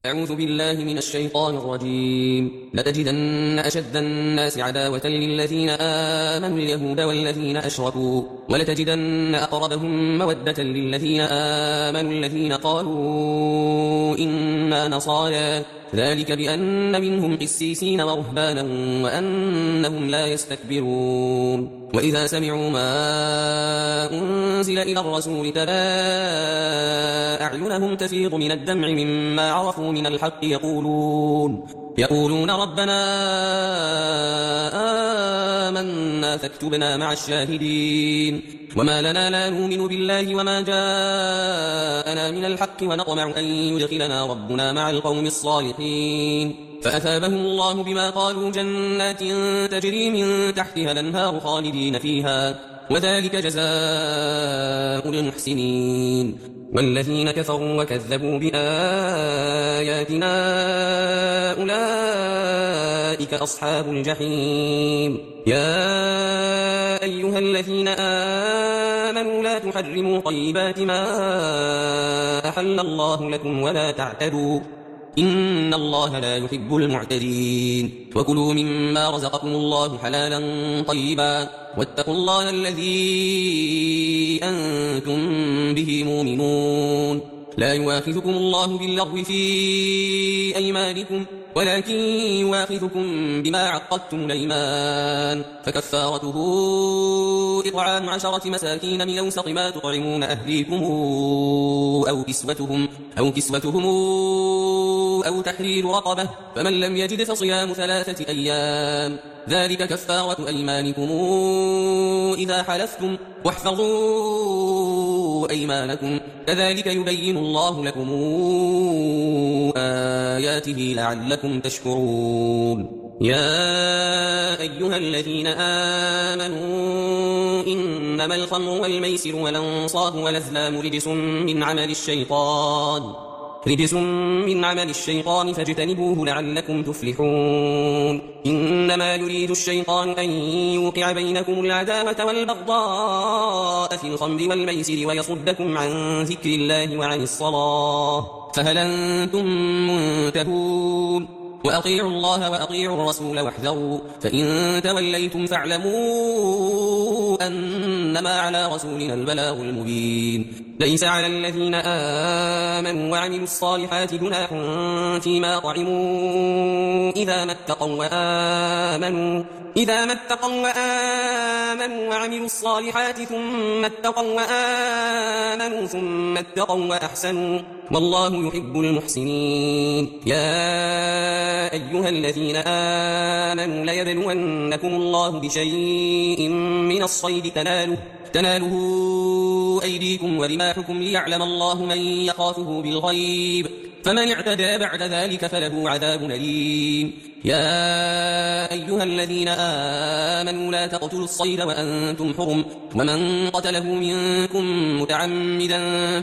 أعوذ بالله من الشيطان الرجيم. لتجدن أشد الناس عداوة للذين آمنوا اليهود والذين أشركوا ولتجدن أقربهم مودة للذين آمنوا الذين قالوا إنا نصارى ذلك بأن منهم قسيسين ورهبانا وأنهم لا يستكبرون. وإذا سمعوا ما أنزل إلى الرسول ترى أعينهم تفيض من الدمع مما عرفوا من الحق يقولون ربنا آمنا فاكتبنا مع الشاهدين. وما لنا لا نؤمن بالله وما جاءنا من الحق ونطمع أن يدخلنا ربنا مع القوم الصالحين. فأثابهم الله بما قالوا جنات تجري من تحتها الأنهار خالدين فيها وذلك جزاء المحسنين. والذين كفروا وكذبوا بآياتنا أولئك أصحاب الجحيم. يا أيها الذين آمنوا لا تحرموا طيبات ما أحل الله لكم ولا تعتدوا إن الله لا يحب المعتدين. وكلوا مما رزقكم الله حلالا طيبا واتقوا الله الذي أنتم به مؤمنون. لا يؤاخذكم الله باللغو في أيمانكم ولكن يؤاخذكم بما عقدتم الأيمان فكفارته إطعام 10 مساكين من أوسط ما تطعمون أهليكم أو كسوتهم أو تحرير رقبة فمن لم يجد فصيام 3 أيام ذلك كفارة أيمانكم إذا حلفتم واحفظوا أيمانكم كذلك يبين الله لكم آياته لعلكم تشكرون. يا أيها الذين آمنوا إنما الخمر والميسر والأنصاب والأزلام رجس من عمل الشيطان فاجتنبوه لعلكم تفلحون. إنما يريد الشيطان أن يوقع بينكم العداوة والبغضاء في الخمر والميسر ويصدكم عن ذكر الله وعن الصلاة فهل أنتم منتهون؟ وأطيعوا الله وأطيعوا الرسول واحذروا فإن توليتم فاعلموا أنما على رسولنا البلاغ المبين. ليس على الذين آمنوا وعملوا الصالحات جناح فيما طعموا إذا ما اتقوا وآمنوا وعملوا الصالحات ثم اتقوا وآمنوا ثم اتقوا وأحسنوا والله يحب المحسنين. يا أيها الذين آمنوا ليبلونكم الله بشيء من الصيد تناله أيديكم ورماحكم ليعلم الله من يخافه بالغيب فمن اعتدى بعد ذلك فله عذاب أليم. يا أيها الذين آمنوا لا تقتلوا الصيد وأنتم حرم ومن قتله منكم متعمدا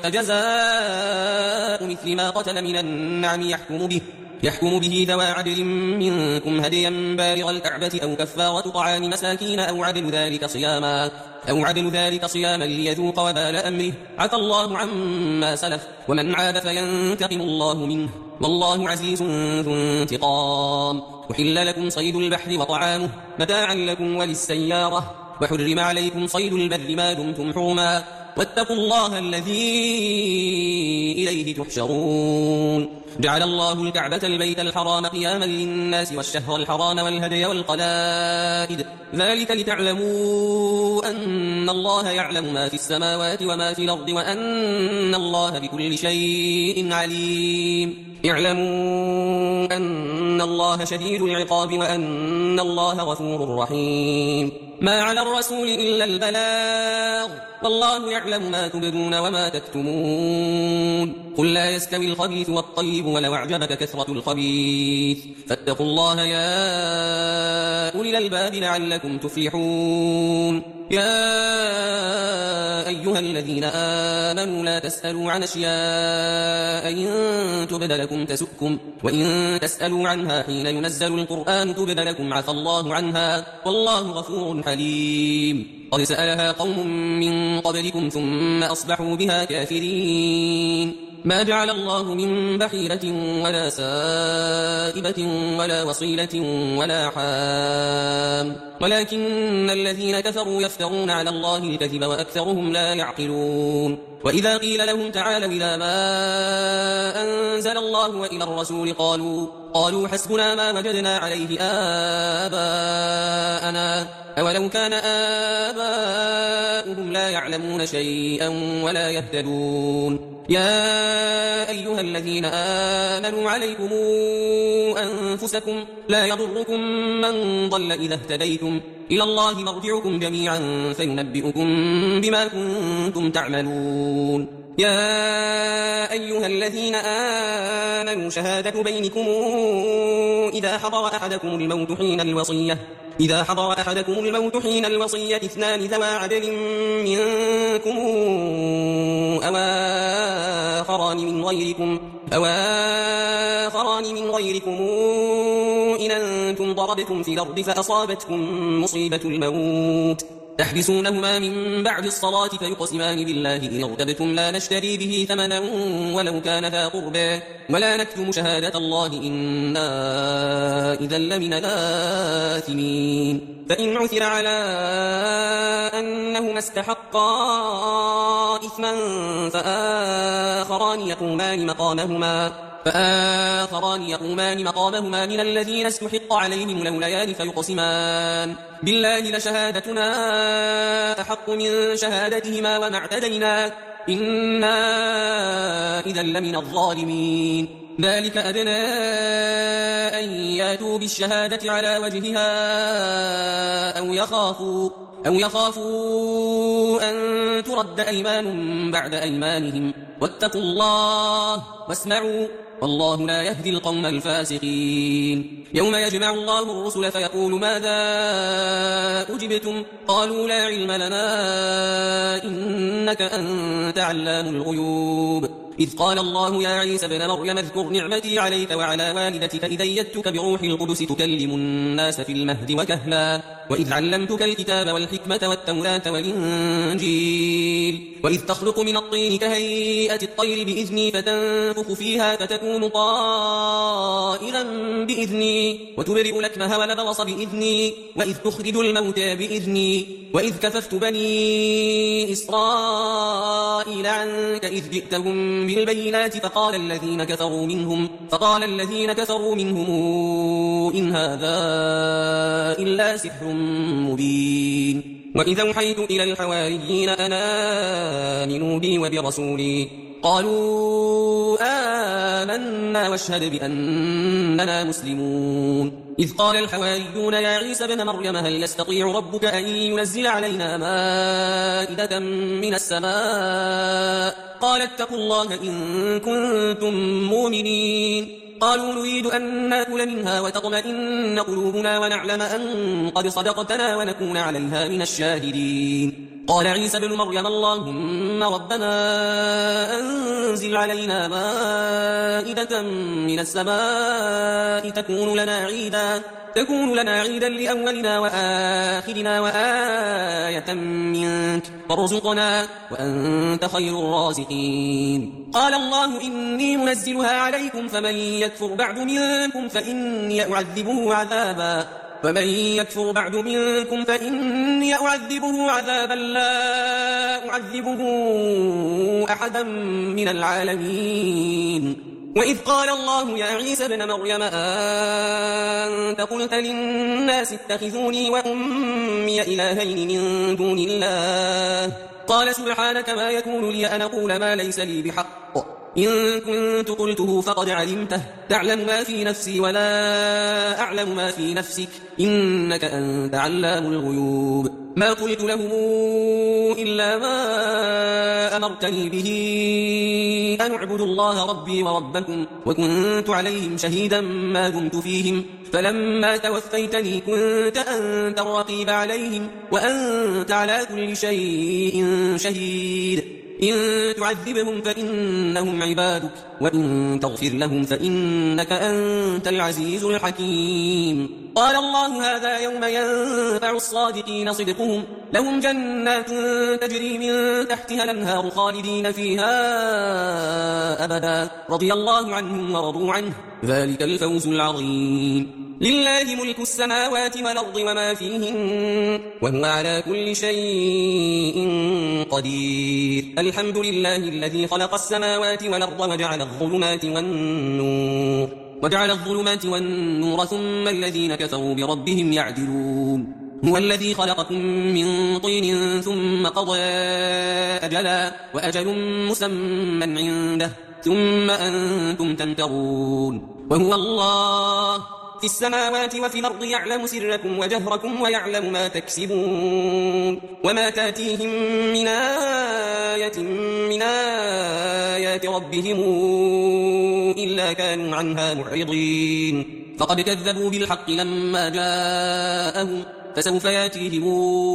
فجزاء مثل ما قتل من النعم يحكم به ذوى عدل منكم هديا بالغ الكعبة أو كفارة طعام مساكين أو عدل ذلك صياما ليذوق وبال أمره عفى الله عما سلف ومن عاد فينتقم الله منه والله عزيز ذو انتقام. أحل لكم صيد البحر وطعامه متاعا لكم وللسيارة وحرم عليكم صيد البر ما دمتم حرما واتقوا الله الذي إليه تحشرون. جعل الله الكعبة البيت الحرام قياما للناس والشهر الحرام والهدي والقلائد ذلك لتعلموا أن الله يعلم ما في السماوات وما في الأرض وأن الله بكل شيء عليم. اعلموا أن الله شديد العقاب وأن الله غفور رحيم. ما على الرسول إلا البلاغ والله يعلم ما تبدون وما تكتمون. قل لا يستوي الخبيث والطيب ولو أعجبك كثرة الخبيث فاتقوا الله يا أولي الألباب لعلكم تفلحون. يا أيها الذين آمنوا لا تسألوا عن أشياء إن تبد لكم تسؤكم وإن تسألوا عنها حين ينزل القرآن تبد لكم عفى الله عنها والله غفور حليم. قد سألها قوم من قبلكم ثم أصبحوا بها كافرين. ما جعل الله من بحيرة ولا سائبة ولا وصيلة ولا حام ولكن الذين كفروا يفترون على الله الكذب وأكثرهم لا يعقلون وإذا قيل لهم تعالوا إلى ما أنزل الله وإلى الرسول قالوا حسبنا ما وجدنا عليه آباءنا أولو كان آباؤهم لا يعلمون شيئا ولا يهتدون يا أيها الذين آمنوا عليكم أنفسكم لا يضركم من ضل إذا اهتديتم إلى الله مرجعكم جميعا فينبئكم بما كنتم تعملون يا أيها الذين آمنوا شهادة بينكم إذا حضر أحدكم الموت حين الوصية اثنان ذوى عدل منكم أو آخران من غيركم إن أنتم ضربتم في الأرض فأصابتكم مصيبة الموت تحبسونهما من بعد الصلاة فيقسمان بالله إن ارتبتم لا نشتري به ثمنا ولو كان ذا قربى ولا نكتم شهادة الله إنا إذا لمن الآثمين فإن عثر على أنهما استحقا إثما فآخران يقومان مقامهما من الذين استحق عليهم الأوليان فيقسمان بالله لشهادتنا أحق من شهادتهما وما اعتدينا إنا إذا لمن الظالمين ذلك أدنى أن ياتوا بالشهادة على وجهها أو يخافوا أن ترد أيمان بعد أيمانهم واتقوا الله واسمعوا والله لا يهدي القوم الفاسقين يوم يجمع الله الرسل فيقول ماذا أجبتم قالوا لا علم لنا إنك أنت علام الغيوب إذ قال الله يا عيسى ابن مريم اذكر نعمتي عليك وعلى والدتك إذ أيدتك بروح القدس تكلم الناس في المهد وكهلا وإذ علمتك الكتاب والحكمة والتوراة والإنجيل وإذ تخلق من الطين كهيئة الطير بإذني فتنفخ فيها فتكون طائرا بإذني وتبرئ الأكمه والأبرص بإذني وإذ تخرج الموتى بإذني وإذ كففت بني إسرائيل عنك إذ جئتهم بالبينات فقال الذين كفروا منهم إن هذا إلا سحر مبين وإذا أوحيت إلى الحواريين أن آمنوا بي وبرسولي قالوا آمنا واشهد بأننا مسلمون إذ قال الحواريون يا عيسى ابن مريم هل يستطيع ربك أن ينزل علينا مائدة من السماء قال اتقوا الله إن كنتم مؤمنين قالوا نريد أن نأكل منها وتطمئن قلوبنا ونعلم أن قد صدقتنا ونكون عليها من الشاهدين قال عيسى ابن مريم اللهم ربنا أنزل علينا مائدة من السماء تكون لنا عيدا لأولنا وآخرنا وآية منك وارزقنا وأنت خير الرازقين قال الله إني منزلها عليكم فمن يكفر بعد منكم فإني أعذبه عذابا لا أعذبه أحدا من العالمين وإذ قال الله يا عيسى ابن مريم أنت قلت للناس اتخذوني وأمي إلهين من دون الله قال سبحانك ما يكون لي أن أقول ما ليس لي بحق إن كنت قلته فقد علمته تعلم ما في نفسي ولا أعلم ما في نفسك إنك أنت علام الغيوب ما قلت له إلا ما أمرتني به أن اعبدوا الله ربي وربكم وكنت عليهم شهيدا ما دمت فيهم فلما توفيتني كنت أنت الرقيب عليهم وأنت على كل شيء شهيد إن تعذبهم فإنهم عبادك وإن تغفر لهم فإنك أنت العزيز الحكيم. قال الله هذا يوم ينفع الصادقين صدقهم لهم جنات تجري من تحتها الأنهار خالدين فيها أبدا رضي الله عنهم ورضوا عنه ذلك الفوز العظيم. لله ملك السماوات والأرض وما فيهن وهو على كل شيء قدير. الحمد لله الذي خلق السماوات والأرض وجعل الظلمات والنور ثم الذين كفروا بربهم يعدلون. هو الذي خلقكم من طين ثم قضى أجلا وأجل مسمى عنده ثم أنتم تمترون. وهو الله في السماوات وفي الأرض يعلم سركم وجهركم ويعلم ما تكسبون وما تأتيهم من آية من آيات ربهم إلا كانوا عنها معرضين. فقد كذبوا بالحق لما جاءهم فسوف يأتيهم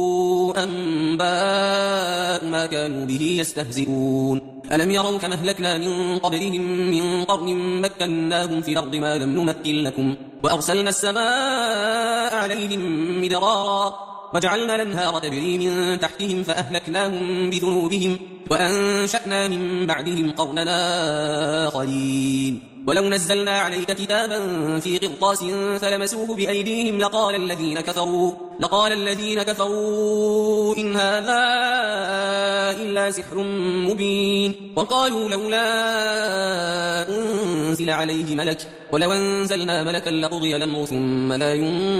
أنباء ما كانوا به يستهزئون. ألم يروا كما أهلكنا من قبلهم من قرن مكناهم في الأرض ما لم نمكن لكم وأرسلنا السماء عليهم مدرارا وجعلنا الأنهار تجري من تحتهم فأهلكناهم بذنوبهم وأنشأنا من بعدهم قرنا آخرين. ولو نزلنا عليك كتابا في قرطاس فلمسوه بأيديهم لقال الذين كفروا إن هذا إلا سحر مبين. وقالوا لولا أنزل عليه ملك ولو أنزلنا ملكا لقضي الأمر ثم لا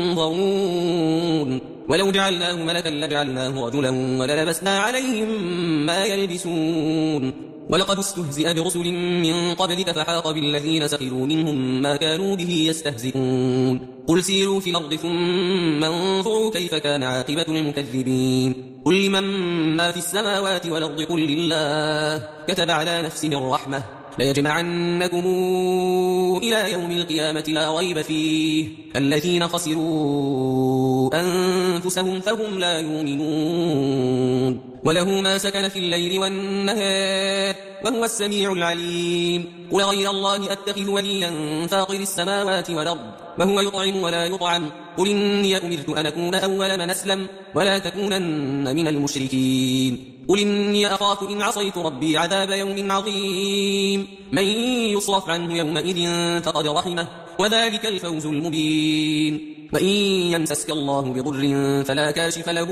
ينظرون. ولو جعلناه ملكا لجعلناه رجلا وللبسنا عليهم ما يلبسون. ولقد استهزئ برسل من قبلك فحاق بالذين سخروا منهم ما كانوا به يستهزئون. قل سيروا في الأرض ثم انظروا كيف كان عاقبة المكذبين. قل لمن ما في السماوات والأرض قل لله كتب على نفسه الرحمة ليجمعنكم إلى يوم القيامة لا ريب فيه الذين خسروا أنفسهم فهم لا يؤمنون. وله ما سكن في الليل والنهار وهو السميع العليم. قل غير الله أتخذ وليا فاطر السماوات والأرض وهو يطعم ولا يطعم. قل إني أمرت أن أكون أول من أسلم ولا تكونن من المشركين. قل إني أخاف إن عصيت ربي عذاب يوم عظيم. من يصرف عنه يومئذ فقد رحمه وذلك الفوز المبين. وإن يمسسك الله بضر فلا كاشف له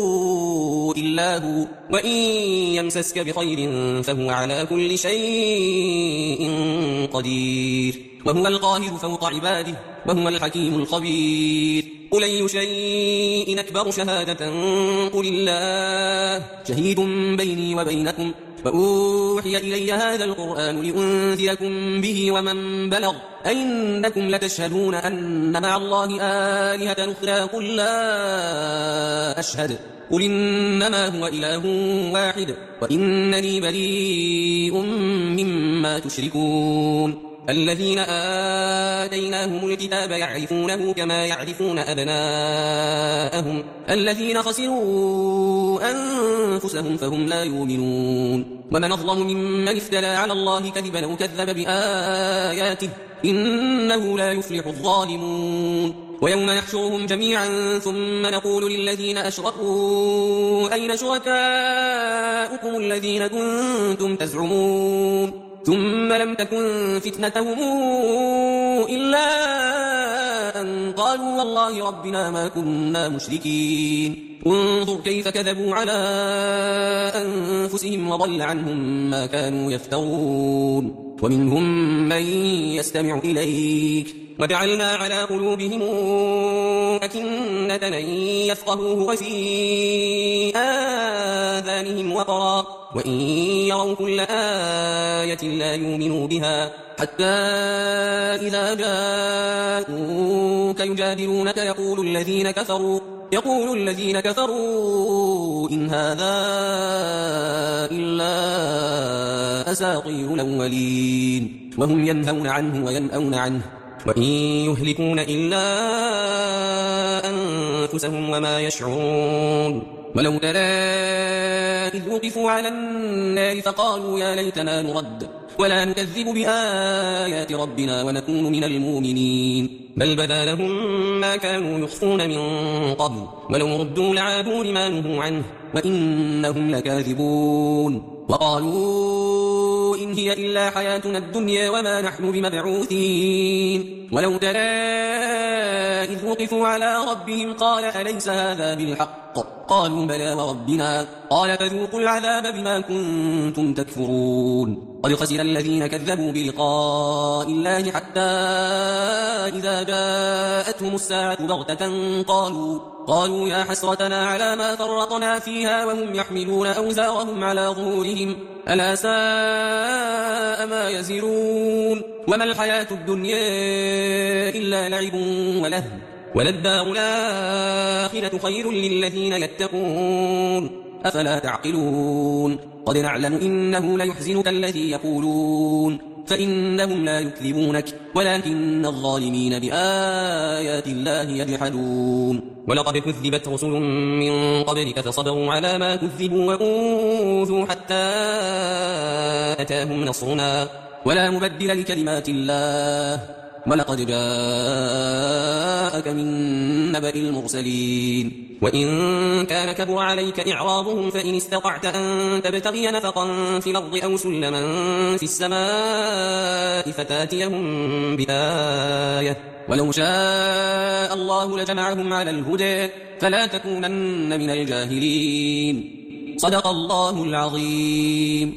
إلا هو وإن يمسسك بخير فهو على كل شيء قدير. وهو القاهر فوق عباده وهو الحكيم الخبير. قل أي شيء أكبر شهادة قل الله شهيد بيني وبينكم وأوحي إلي هذا القرآن لأنذركم به ومن بلغ أئنكم لتشهدون أن مع الله آلهة أخرى قل لا أشهد قل إنما هو إله واحد وإنني بريء مما تشركون. الذين آتيناهم الكتاب يعرفونه كما يعرفون أبناءهم الذين خسروا أنفسهم فهم لا يؤمنون. ومن أظلم ممن افترى على الله كذبا أو كذب بآياته إنه لا يفلح الظالمون. ويوم نحشرهم جميعا ثم نقول للذين أشركوا أين شركاؤكم الذين كنتم تزعمون ثم لم تكن فتنتهم إلا أن قالوا والله ربنا ما كنا مشركين. انظر كيف كذبوا على أنفسهم وضل عنهم ما كانوا يفترون. ومنهم من يستمع إليك وجعلنا على قلوبهم أكنة أن يفقهوه وفي آذانهم وقرا وإن يروا كل آية لا يؤمنوا بها حتى إذا جاءوك يجادلونك يقول الذين كفروا إن هذا إلا أساطير الأولين وهم ينهون عنه وينأون عنه وإن يهلكون إلا أنفسهم وما يشعرون. ولو ترى إذ وقفوا على النار فقالوا يا ليتنا نرد ولا نكذب بآيات ربنا ونكون من المؤمنين بل بدا لهم ما كانوا يخفون من قبل ولو ردوا لعادوا لما نهوا عنه وإنهم لكاذبون وقالوا إن هي إلا حياتنا الدنيا وما نحن بمبعوثين ولو ترى إذ وقفوا على ربهم قال أليس هذا بالحق قالوا بلى وربنا قال فذوقوا العذاب بما كنتم تكفرون قد خسر الذين كذبوا بلقاء الله حتى إذا جاءتهم الساعة بغتة قالوا يا حسرتنا على ما فرطنا فيها وهم يحملون أوزارهم على ظهورهم ألا ساء ما يزرون وما الحياة الدنيا إلا لعب ولهو وللدار الآخرة خير للذين يتقون أفلا تعقلون قد نعلم إنه ليحزنك الذي يقولون فإنهم لا يكذبونك ولكن الظالمين بآيات الله يجحدون ولقد كذبت رسل من قبلك فصبروا على ما كذبوا وأوذوا حتى أتاهم نصرنا ولا مبدل لكلمات الله ولقد جاءك من نبأ المرسلين وإن كان كبر عليك إعراضهم فإن استطعت أن تبتغي نفقا في الأرض أو سلما في السماء فتاتيهم بآية ولو شاء الله لجمعهم على الهدى فلا تكونن من الجاهلين صدق الله العظيم.